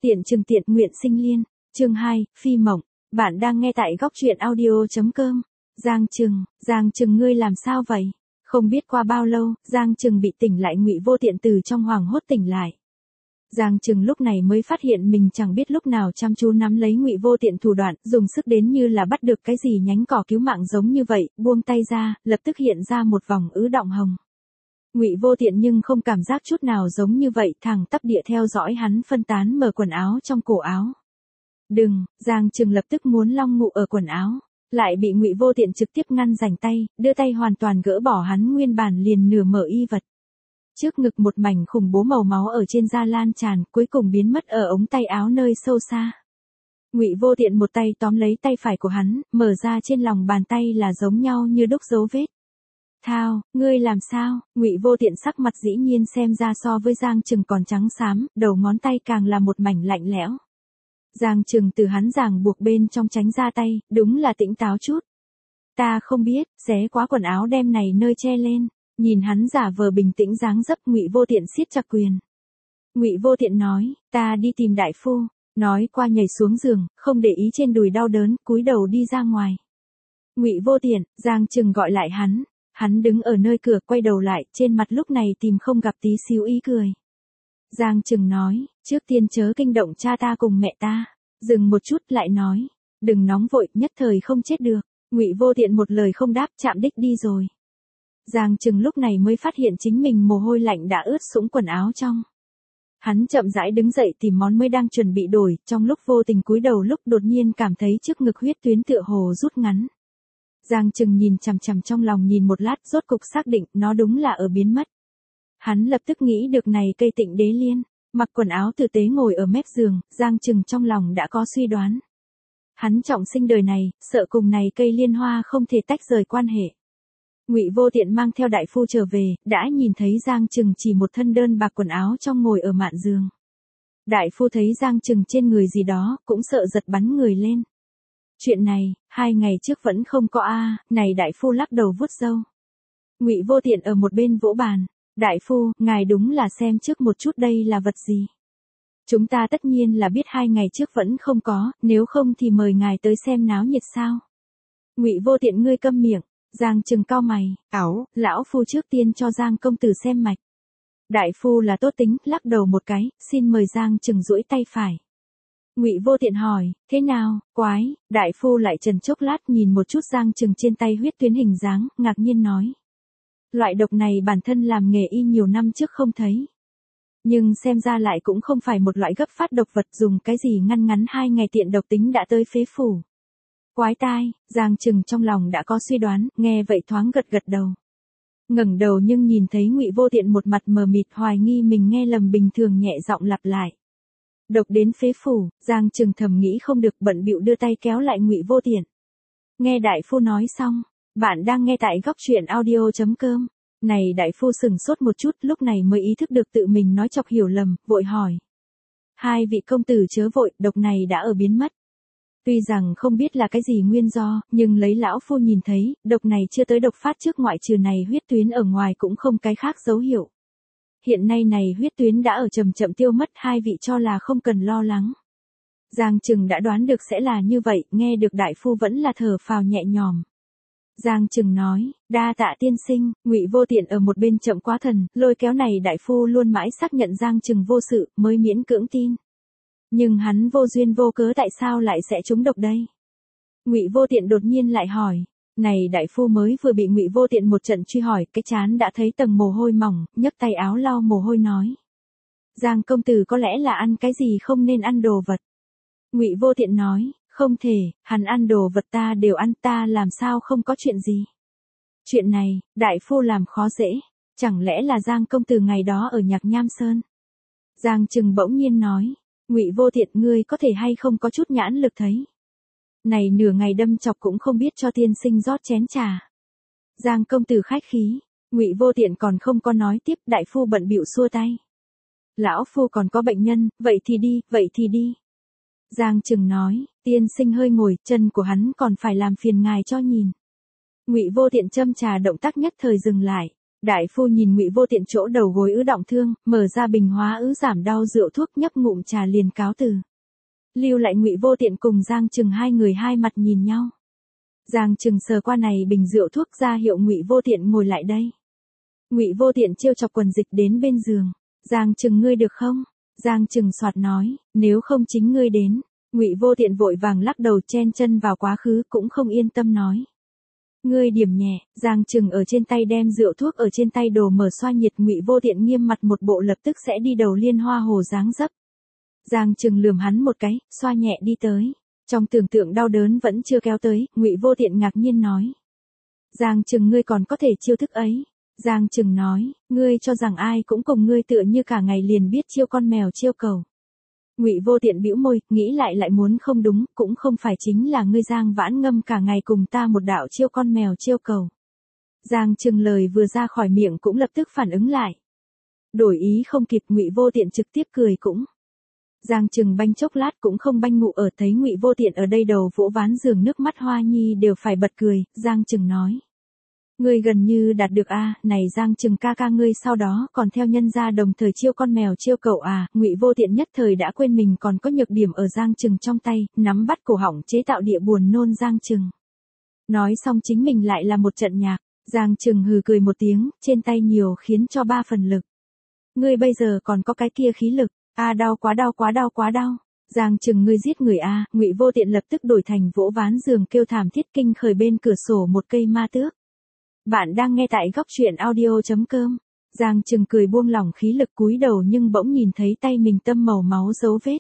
Tiện Trừng Tiện Nguyện Sinh Liên, chương 2, Phi Mộng, bạn đang nghe tại góc truyện audio.com. Giang Trừng ngươi làm sao vậy? Không biết qua bao lâu, Giang Trừng bị tỉnh lại, Ngụy Vô Tiện từ trong hoảng hốt tỉnh lại. Giang Trừng lúc này mới phát hiện mình chẳng biết lúc nào chăm chú nắm lấy Ngụy Vô Tiện thủ đoạn, dùng sức đến như là bắt được cái gì nhánh cỏ cứu mạng giống như vậy, buông tay ra, lập tức hiện ra một vòng ứ đọng hồng. Ngụy Vô Tiện nhưng không cảm giác chút nào giống như vậy, thẳng tắp địa theo dõi hắn phân tán mở quần áo trong cổ áo. Đừng, Giang Trừng lập tức muốn long ngụ ở quần áo, lại bị Ngụy Vô Tiện trực tiếp ngăn rảnh tay, đưa tay hoàn toàn gỡ bỏ hắn nguyên bản liền nửa mở y vật. Trước ngực một mảnh khủng bố màu máu ở trên da lan tràn, cuối cùng biến mất ở ống tay áo nơi sâu xa. Ngụy Vô Tiện một tay tóm lấy tay phải của hắn, mở ra trên lòng bàn tay là giống nhau như đúc dấu vết. Thao, ngươi làm sao? Ngụy Vô Tiện sắc mặt dĩ nhiên xem ra so với Giang Trừng còn trắng xám, đầu ngón tay càng là một mảnh lạnh lẽo. Giang Trừng từ hắn ràng buộc bên trong tránh ra tay, đúng là tỉnh táo chút. Ta không biết, xé quá quần áo đem này nơi che lên. Nhìn hắn giả vờ bình tĩnh dáng dấp, Ngụy Vô Tiện siết chặt quyền. Ngụy Vô Tiện nói, ta đi tìm đại phu. Nói qua nhảy xuống giường, không để ý trên đùi đau đớn, cúi đầu đi ra ngoài. Ngụy Vô Tiện, Giang Trừng gọi lại hắn. Hắn đứng ở nơi cửa, quay đầu lại, trên mặt lúc này tìm không gặp tí xíu ý cười. Giang Trừng nói, trước tiên chớ kinh động cha ta cùng mẹ ta. Dừng một chút lại nói, đừng nóng vội, nhất thời không chết được. Ngụy Vô Tiện một lời không đáp, chạm đích đi rồi. Giang Trừng lúc này mới phát hiện chính mình mồ hôi lạnh đã ướt sũng quần áo trong. Hắn chậm rãi đứng dậy tìm món mới đang chuẩn bị đổi, trong lúc vô tình cúi đầu lúc đột nhiên cảm thấy trước ngực huyết tuyến tựa hồ rút ngắn. Giang Trừng nhìn chằm chằm trong lòng nhìn một lát, rốt cục xác định nó đúng là ở biến mất. Hắn lập tức nghĩ được này cây Tịnh Đế Liên, mặc quần áo tử tế ngồi ở mép giường, Giang Trừng trong lòng đã có suy đoán. Hắn trọng sinh đời này, sợ cùng này cây liên hoa không thể tách rời quan hệ. Ngụy Vô Tiện mang theo đại phu trở về, đã nhìn thấy Giang Trừng chỉ một thân đơn bạc quần áo trong ngồi ở mạn giường. Đại phu thấy Giang Trừng trên người gì đó, cũng sợ giật bắn người lên. Chuyện này, 2 ngày trước vẫn không có này đại phu lắc đầu vuốt râu. Ngụy Vô Tiện ở một bên vỗ bàn, đại phu, ngài đúng là xem trước một chút đây là vật gì. Chúng ta tất nhiên là biết 2 ngày trước vẫn không có, nếu không thì mời ngài tới xem náo nhiệt sao. Ngụy Vô Tiện ngươi câm miệng. Giang Trừng cau mày, lão phu trước tiên cho Giang công tử xem mạch. Đại phu là tốt tính, lắc đầu một cái, xin mời Giang Trừng duỗi tay phải. Ngụy Vô Tiện hỏi, thế nào, quái, đại phu lại trần chốc lát nhìn một chút Giang Trừng trên tay huyết tuyến hình dáng, ngạc nhiên nói. Loại độc này bản thân làm nghề y nhiều năm trước không thấy. Nhưng xem ra lại cũng không phải một loại gấp phát độc vật, dùng cái gì ngăn ngắn 2 ngày tiện độc tính đã tới phế phủ. Quái tai, Giang Trừng trong lòng đã có suy đoán, nghe vậy thoáng gật gật đầu. Ngẩng đầu nhưng nhìn thấy Ngụy Vô Tiện một mặt mờ mịt, hoài nghi mình nghe lầm, bình thường nhẹ giọng lặp lại. Độc đến phế phủ, Giang Trừng thầm nghĩ không được, bận bịu đưa tay kéo lại Ngụy Vô Tiện. Nghe đại phu nói xong, bạn đang nghe tại góc truyện audio.com. Này đại phu sừng sốt một chút, lúc này mới ý thức được tự mình nói chọc hiểu lầm, vội hỏi. 2 vị công tử chớ vội, độc này đã ở biến mất. Tuy rằng không biết là cái gì nguyên do, nhưng lấy lão phu nhìn thấy, độc này chưa tới độc phát trước, ngoại trừ này huyết tuyến ở ngoài cũng không cái khác dấu hiệu. Hiện nay này huyết tuyến đã ở chậm chậm tiêu mất, 2 vị cho là không cần lo lắng. Giang Trừng đã đoán được sẽ là như vậy, nghe được đại phu vẫn là thở phào nhẹ nhõm. Giang Trừng nói, đa tạ tiên sinh. Ngụy Vô Tiện ở một bên chậm quá thần, lôi kéo này đại phu luôn mãi xác nhận Giang Trừng vô sự, mới miễn cưỡng tin. Nhưng hắn vô duyên vô cớ tại sao lại sẽ trúng độc đây? Ngụy Vô Tiện đột nhiên lại hỏi. Này đại phu mới vừa bị Ngụy Vô Tiện một trận truy hỏi, cái trán đã thấy tầng mồ hôi mỏng, nhấc tay áo lau mồ hôi nói. Giang công tử có lẽ là ăn cái gì không nên ăn đồ vật. Ngụy Vô Tiện nói, không thể, hắn ăn đồ vật ta đều ăn, ta làm sao không có chuyện gì. Chuyện này, đại phu làm khó dễ, chẳng lẽ là Giang công tử ngày đó ở Nhạc Nham Sơn? Giang Trừng bỗng nhiên nói. Ngụy Vô Tiện ngươi có thể hay không có chút nhãn lực thấy. Này nửa ngày đâm chọc cũng không biết cho tiên sinh rót chén trà. Giang công tử khách khí, Ngụy Vô Tiện còn không có nói tiếp, đại phu bận bịu xua tay. Lão phu còn có bệnh nhân, vậy thì đi. Giang Trừng nói, tiên sinh hơi ngồi, chân của hắn còn phải làm phiền ngài cho nhìn. Ngụy Vô Tiện châm trà động tác nhất thời dừng lại. Đại phu nhìn Ngụy Vô Tiện chỗ đầu gối ứ động thương, mở ra bình hóa ứ giảm đau rượu thuốc nhấp ngụm trà liền cáo từ. Lưu lại Ngụy Vô Tiện cùng Giang Trừng hai người hai mặt nhìn nhau. Giang Trừng sờ qua này bình rượu thuốc ra hiệu Ngụy Vô Tiện ngồi lại đây. Ngụy Vô Tiện trêu chọc quần dịch đến bên giường. Giang Trừng ngươi được không? Giang Trừng soạt nói, nếu không chính ngươi đến. Ngụy Vô Tiện vội vàng lắc đầu chen chân vào quá khứ cũng không yên tâm nói. Ngươi điểm nhẹ, Giang Trừng ở trên tay đem rượu thuốc ở trên tay đồ mở xoa nhiệt. Ngụy Vô Tiện nghiêm mặt một bộ lập tức sẽ đi đầu Liên Hoa Hồ dáng dấp. Giang Trừng lườm hắn một cái, xoa nhẹ đi tới. Trong tưởng tượng đau đớn vẫn chưa kéo tới, Ngụy Vô Tiện ngạc nhiên nói. Giang Trừng ngươi còn có thể chiêu thức ấy. Giang Trừng nói, ngươi cho rằng ai cũng cùng ngươi tựa như cả ngày liền biết chiêu con mèo chiêu cầu. Ngụy Vô Tiện bĩu môi, nghĩ lại muốn không đúng, cũng không phải chính là ngươi Giang Vãn Ngâm cả ngày cùng ta một đạo chiêu con mèo chiêu cầu. Giang Trừng lời vừa ra khỏi miệng cũng lập tức phản ứng lại. Đổi ý không kịp, Ngụy Vô Tiện trực tiếp cười cũng. Giang Trừng banh chốc lát cũng không banh ngụ ở, thấy Ngụy Vô Tiện ở đây đầu vỗ ván giường nước mắt hoa nhi đều phải bật cười. Giang Trừng nói. Ngươi gần như đạt được a, này Giang Trừng ca ca ngươi sau đó còn theo nhân gia đồng thời chiêu con mèo chiêu cậu à. Ngụy Vô Tiện nhất thời đã quên mình còn có nhược điểm ở Giang Trừng trong tay, nắm bắt cổ họng chế tạo địa buồn nôn Giang Trừng. Nói xong chính mình lại là một trận nhạc. Giang Trừng hừ cười một tiếng, trên tay nhiều khiến cho 3 phần lực. Ngươi bây giờ còn có cái kia khí lực. A đau quá đau quá đau quá đau. Giang Trừng ngươi giết người a. Ngụy Vô Tiện lập tức đổi thành vỗ ván giường kêu thảm thiết kinh khởi bên cửa sổ một cây ma tước. Bạn đang nghe tại góc truyện audio.com. Giang Trừng cười buông lỏng khí lực cúi đầu nhưng bỗng nhìn thấy tay mình tâm màu máu dấu vết.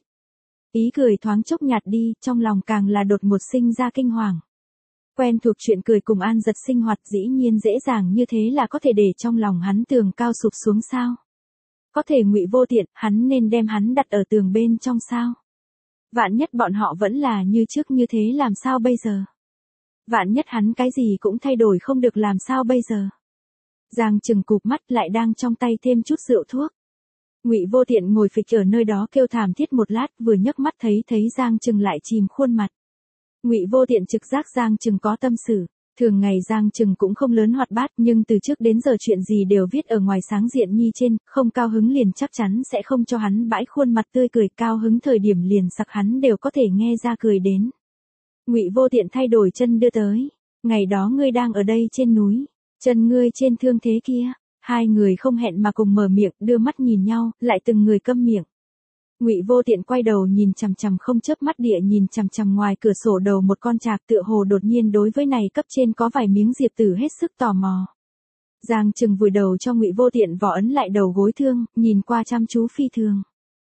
Ý cười thoáng chốc nhạt đi, trong lòng càng là đột ngột sinh ra kinh hoàng. Quen thuộc chuyện cười cùng an giật sinh hoạt dĩ nhiên dễ dàng như thế là có thể để trong lòng hắn tường cao sụp xuống sao? Có thể Ngụy Vô Tiện, hắn nên đem hắn đặt ở tường bên trong sao? Vạn nhất bọn họ vẫn là như trước như thế làm sao bây giờ? Vạn nhất hắn cái gì cũng thay đổi không được làm sao bây giờ? Giang Trừng cụp mắt lại đang trong tay thêm chút rượu thuốc. Ngụy Vô Tiện ngồi phịch ở nơi đó kêu thảm thiết một lát, vừa nhấc mắt thấy Giang Trừng lại chìm khuôn mặt. Ngụy Vô Tiện trực giác Giang Trừng có tâm sự. Thường ngày Giang Trừng cũng không lớn hoạt bát, nhưng từ trước đến giờ chuyện gì đều viết ở ngoài sáng diện nhi trên, không cao hứng liền chắc chắn sẽ không cho hắn bãi khuôn mặt tươi cười, cao hứng thời điểm liền sặc hắn đều có thể nghe ra cười đến. Ngụy Vô Tiện thay đổi chân đưa tới. Ngày đó ngươi đang ở đây trên núi, chân ngươi trên thương thế kia. Hai người không hẹn mà cùng mở miệng, đưa mắt nhìn nhau, lại từng người câm miệng. Ngụy Vô Tiện quay đầu nhìn chằm chằm không chớp mắt địa nhìn chằm chằm ngoài cửa sổ đầu một con trạc, tựa hồ đột nhiên đối với này cấp trên có vài miếng diệp tử hết sức tò mò. Giang Trừng vùi đầu cho Ngụy Vô Tiện vò ấn lại đầu gối thương, nhìn qua chăm chú phi thường.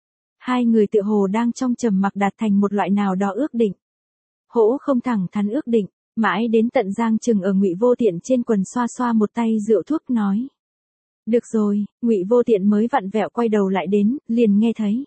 Hai người tựa hồ đang trong trầm mặc đạt thành một loại nào đó ước định. Hỗ không thẳng thắn ước định, mãi đến tận Giang Trừng ở Ngụy Vô Tiện trên quần xoa xoa một tay rượu thuốc nói. Được rồi, Ngụy Vô Tiện mới vặn vẹo quay đầu lại đến, liền nghe thấy.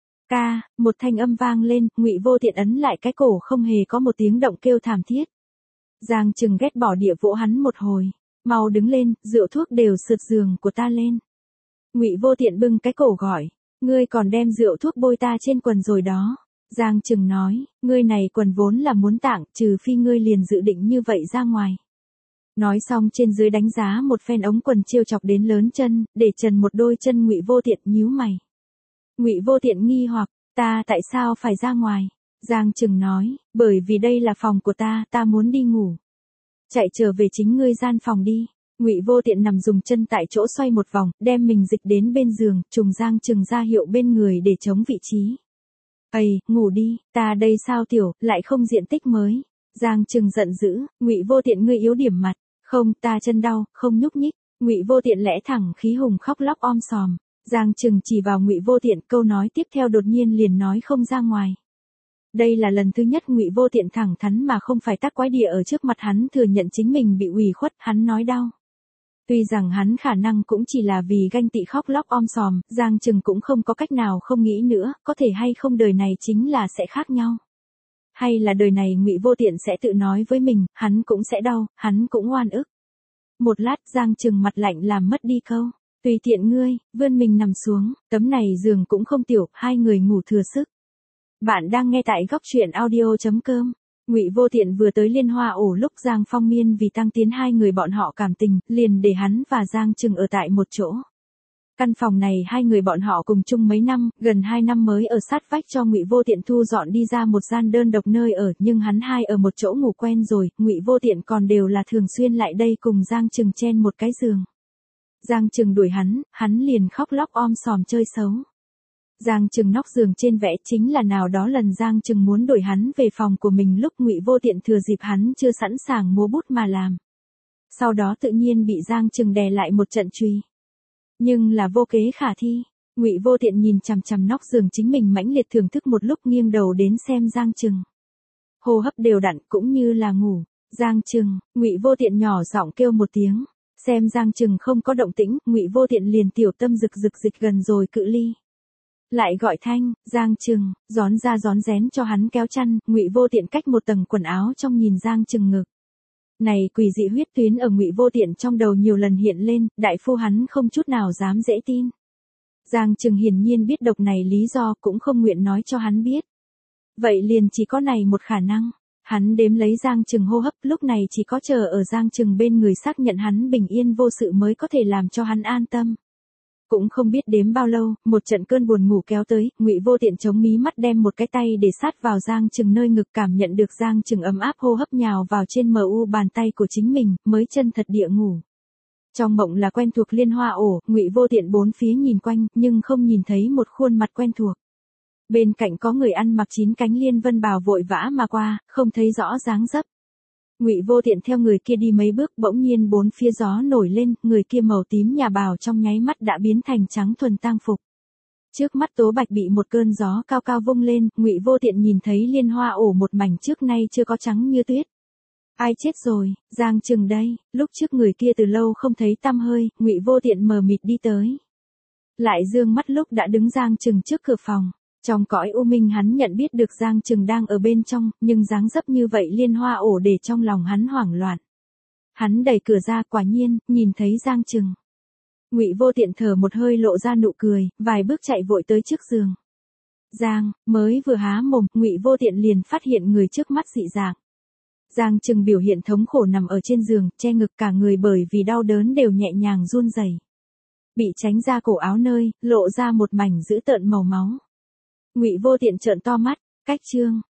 Ca, một thanh âm vang lên, Ngụy Vô Tiện ấn lại cái cổ không hề có một tiếng động kêu thảm thiết. Giang Trừng ghét bỏ địa vỗ hắn một hồi, mau đứng lên, rượu thuốc đều sượt giường của ta lên. Ngụy Vô Tiện bưng cái cổ gọi, ngươi còn đem rượu thuốc bôi ta trên quần rồi đó. Giang Trừng nói, ngươi này quần vốn là muốn tặng, trừ phi ngươi liền dự định như vậy ra ngoài. Nói xong trên dưới đánh giá một phen ống quần trêu chọc đến lớn chân, để trần một đôi chân. Ngụy Vô Tiện nhíu mày. Ngụy Vô Tiện nghi hoặc, ta tại sao phải ra ngoài? Giang Trừng nói, bởi vì đây là phòng của ta muốn đi ngủ. Chạy trở về chính ngươi gian phòng đi. Ngụy Vô Tiện nằm dùng chân tại chỗ xoay một vòng, đem mình dịch đến bên giường, trùng Giang Trừng ra hiệu bên người để chống vị trí. Ây, ngủ đi, ta đây sao tiểu, lại không diện tích mới. Giang Trừng giận dữ, Ngụy Vô Tiện ngươi yếu điểm mặt, không, ta chân đau, không nhúc nhích. Ngụy Vô Tiện lẽ thẳng khí hùng khóc lóc om sòm. Giang Trừng chỉ vào Ngụy Vô Tiện, câu nói tiếp theo đột nhiên liền nói không ra ngoài. Đây là lần thứ nhất Ngụy Vô Tiện thẳng thắn mà không phải tắc quái địa ở trước mặt hắn thừa nhận chính mình bị ủy khuất, hắn nói đau. Tuy rằng hắn khả năng cũng chỉ là vì ganh tị khóc lóc om sòm, Giang Trừng cũng không có cách nào không nghĩ nữa, có thể hay không đời này chính là sẽ khác nhau. Hay là đời này Ngụy Vô Tiện sẽ tự nói với mình, hắn cũng sẽ đau, hắn cũng oan ức. Một lát Giang Trừng mặt lạnh làm mất đi câu. Tùy tiện ngươi, vươn mình nằm xuống, tấm này giường cũng không tiểu, hai người ngủ thừa sức. Bạn đang nghe tại góc truyện audio.com. Ngụy Vô Tiện vừa tới Liên Hoa ổ lúc Giang Phong Miên vì tăng tiến hai người bọn họ cảm tình, liền để hắn và Giang Trừng ở tại một chỗ. Căn phòng này hai người bọn họ cùng chung mấy năm, gần 2 năm mới ở sát vách cho Ngụy Vô Tiện thu dọn đi ra một gian đơn độc nơi ở, nhưng hắn hai ở một chỗ ngủ quen rồi, Ngụy Vô Tiện còn đều là thường xuyên lại đây cùng Giang Trừng chen một cái giường. Giang Trừng đuổi hắn liền khóc lóc om sòm chơi xấu. Giang Trừng nóc giường trên vẽ chính là nào đó lần Giang Trừng muốn đuổi hắn về phòng của mình lúc Ngụy Vô Tiện thừa dịp hắn chưa sẵn sàng múa bút mà làm. Sau đó tự nhiên bị Giang Trừng đè lại một trận truy. Nhưng là vô kế khả thi, Ngụy Vô Tiện nhìn chằm chằm nóc giường chính mình mãnh liệt thưởng thức một lúc nghiêng đầu đến xem Giang Trừng. Hô hấp đều đặn cũng như là ngủ. Giang Trừng, Ngụy Vô Tiện nhỏ giọng kêu một tiếng, xem Giang Trừng không có động tĩnh, Ngụy Vô Tiện liền tiểu tâm rực dịch gần rồi cự ly. Lại gọi thanh, Giang Trừng, rón ra rón rén cho hắn kéo chăn, Ngụy Vô Tiện cách một tầng quần áo trong nhìn Giang Trừng ngực. Này quỷ dị huyết tuyến ở Ngụy Vô Tiện trong đầu nhiều lần hiện lên, đại phu hắn không chút nào dám dễ tin. Giang Trừng hiển nhiên biết độc này lý do cũng không nguyện nói cho hắn biết. Vậy liền chỉ có này một khả năng. Hắn đếm lấy Giang Trừng hô hấp, lúc này chỉ có chờ ở Giang Trừng bên người xác nhận hắn bình yên vô sự mới có thể làm cho hắn an tâm. Cũng không biết đếm bao lâu, một trận cơn buồn ngủ kéo tới, Ngụy Vô Tiện chống mí mắt đem một cái tay để sát vào Giang Trừng nơi ngực, cảm nhận được Giang Trừng ấm áp hô hấp nhào vào trên mu bàn tay của chính mình, mới chân thật địa ngủ. Trong mộng là quen thuộc Liên Hoa ổ, Ngụy Vô Tiện bốn phía nhìn quanh, nhưng không nhìn thấy một khuôn mặt quen thuộc. Bên cạnh có người ăn mặc 9 cánh liên vân bào vội vã mà qua, không thấy rõ dáng dấp. Ngụy Vô Tiện theo người kia đi mấy bước, bỗng nhiên bốn phía gió nổi lên, người kia màu tím nhà bào trong nháy mắt đã biến thành trắng thuần tang phục. Trước mắt tố bạch bị một cơn gió cao cao vung lên, Ngụy Vô Tiện nhìn thấy Liên Hoa ổ một mảnh trước nay chưa có trắng như tuyết. Ai chết rồi, Giang Trừng đây, lúc trước người kia từ lâu không thấy tăm hơi, Ngụy Vô Tiện mờ mịt đi tới. Lại dương mắt lúc đã đứng Giang Trừng trước cửa phòng. Trong cõi u minh hắn nhận biết được Giang Trừng đang ở bên trong, nhưng dáng dấp như vậy Liên Hoa ổ để trong lòng hắn hoảng loạn. Hắn đẩy cửa ra, quả nhiên, nhìn thấy Giang Trừng. Ngụy Vô Tiện thở một hơi lộ ra nụ cười, vài bước chạy vội tới trước giường. Mới vừa há mồm, Ngụy Vô Tiện liền phát hiện người trước mắt dị dạng. Giang Trừng biểu hiện thống khổ nằm ở trên giường, che ngực cả người bởi vì đau đớn đều nhẹ nhàng run rẩy. Bị tránh ra cổ áo nơi, lộ ra một mảnh dữ tợn màu máu. Ngụy Vô Tiện trợn to mắt, cách chương,